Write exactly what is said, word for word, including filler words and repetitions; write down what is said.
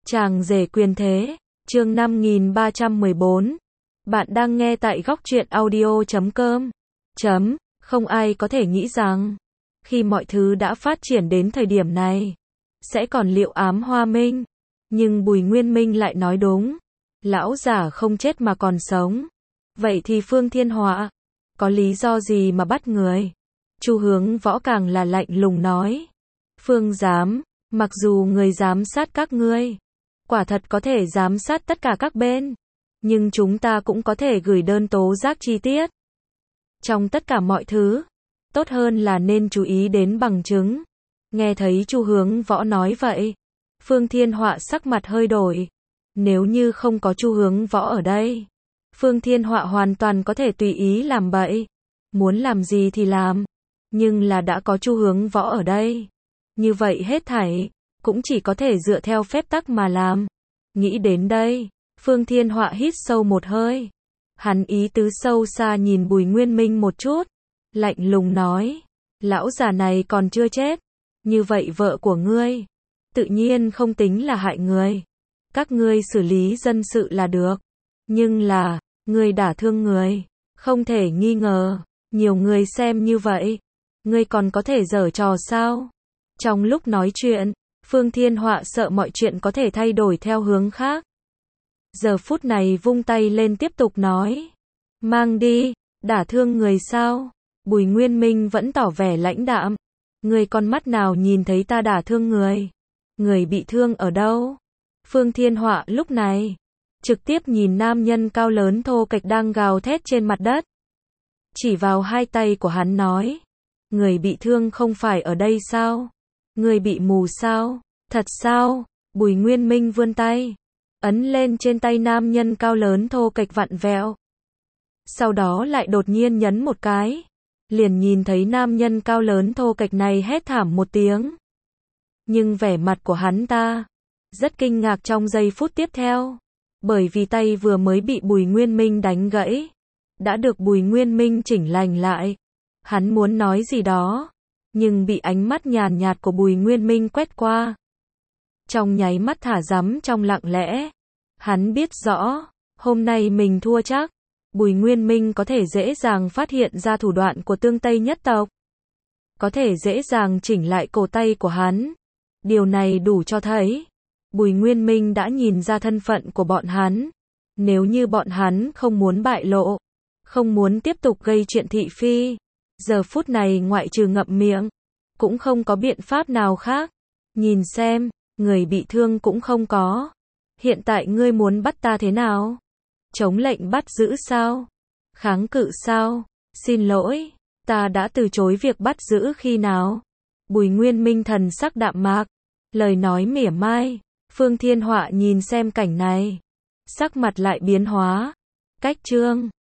Chàng rể quyền thế, chương năm nghìn ba trăm mười bốn. Bạn đang nghe tại góc truyện audio chấm com. Chấm, không ai có thể nghĩ rằng, khi mọi thứ đã phát triển đến thời điểm này, sẽ còn liệu ám hoa minh. Nhưng Bùi Nguyên Minh lại nói đúng. Lão giả không chết mà còn sống. Vậy thì Phương Thiên Họa, có lý do gì mà bắt người? Chu Hướng Võ càng là lạnh lùng nói. Phương giám, mặc dù người giám sát các ngươi, quả thật có thể giám sát tất cả các bên, nhưng chúng ta cũng có thể gửi đơn tố giác chi tiết. Trong tất cả mọi thứ, tốt hơn là nên chú ý đến bằng chứng. Nghe thấy Chu Hướng Võ nói vậy, Phương Thiên Họa sắc mặt hơi đổi. Nếu như không có Chu Hướng Võ ở đây, Phương Thiên Họa hoàn toàn có thể tùy ý làm bậy, muốn làm gì thì làm. Nhưng là đã có Chu Hướng Võ ở đây, như vậy hết thảy cũng chỉ có thể dựa theo phép tắc mà làm. Nghĩ đến đây, Phương Thiên Họa hít sâu một hơi. Hắn ý tứ sâu xa nhìn Bùi Nguyên Minh một chút, lạnh lùng nói, lão già này còn chưa chết, như vậy vợ của ngươi tự nhiên không tính là hại người. Các ngươi xử lý dân sự là được, nhưng là ngươi đả thương người, không thể nghi ngờ, nhiều người xem như vậy, ngươi còn có thể giở trò sao? Trong lúc nói chuyện, Phương Thiên Họa sợ mọi chuyện có thể thay đổi theo hướng khác. Giờ phút này vung tay lên tiếp tục nói, mang đi, đả thương người sao? Bùi Nguyên Minh vẫn tỏ vẻ lãnh đạm, người con mắt nào nhìn thấy ta đả thương người? Người bị thương ở đâu? Phương Thiên Họa lúc này trực tiếp nhìn nam nhân cao lớn thô kệch đang gào thét trên mặt đất, chỉ vào hai tay của hắn nói, người bị thương không phải ở đây sao? Người bị mù sao? Thật sao? Bùi Nguyên Minh vươn tay, ấn lên trên tay nam nhân cao lớn thô kệch vặn vẹo. Sau đó lại đột nhiên nhấn một cái, liền nhìn thấy nam nhân cao lớn thô kệch này hét thảm một tiếng. Nhưng vẻ mặt của hắn ta rất kinh ngạc trong giây phút tiếp theo, bởi vì tay vừa mới bị Bùi Nguyên Minh đánh gãy, đã được Bùi Nguyên Minh chỉnh lành lại. Hắn muốn nói gì đó, nhưng bị ánh mắt nhàn nhạt của Bùi Nguyên Minh quét qua. Trong nháy mắt thả dắm trong lặng lẽ, hắn biết rõ, hôm nay mình thua chắc. Bùi Nguyên Minh có thể dễ dàng phát hiện ra thủ đoạn của Tương Tây nhất tộc, có thể dễ dàng chỉnh lại cổ tay của hắn. Điều này đủ cho thấy, Bùi Nguyên Minh đã nhìn ra thân phận của bọn hắn. Nếu như bọn hắn không muốn bại lộ, không muốn tiếp tục gây chuyện thị phi, giờ phút này ngoại trừ ngậm miệng, cũng không có biện pháp nào khác. Nhìn xem, người bị thương cũng không có. Hiện tại ngươi muốn bắt ta thế nào? Chống lệnh bắt giữ sao? Kháng cự sao? Xin lỗi, ta đã từ chối việc bắt giữ khi nào? Bùi Nguyên Minh thần sắc đạm mạc, lời nói mỉa mai. Phương Thiên Họa nhìn xem cảnh này, sắc mặt lại biến hóa. Cách chương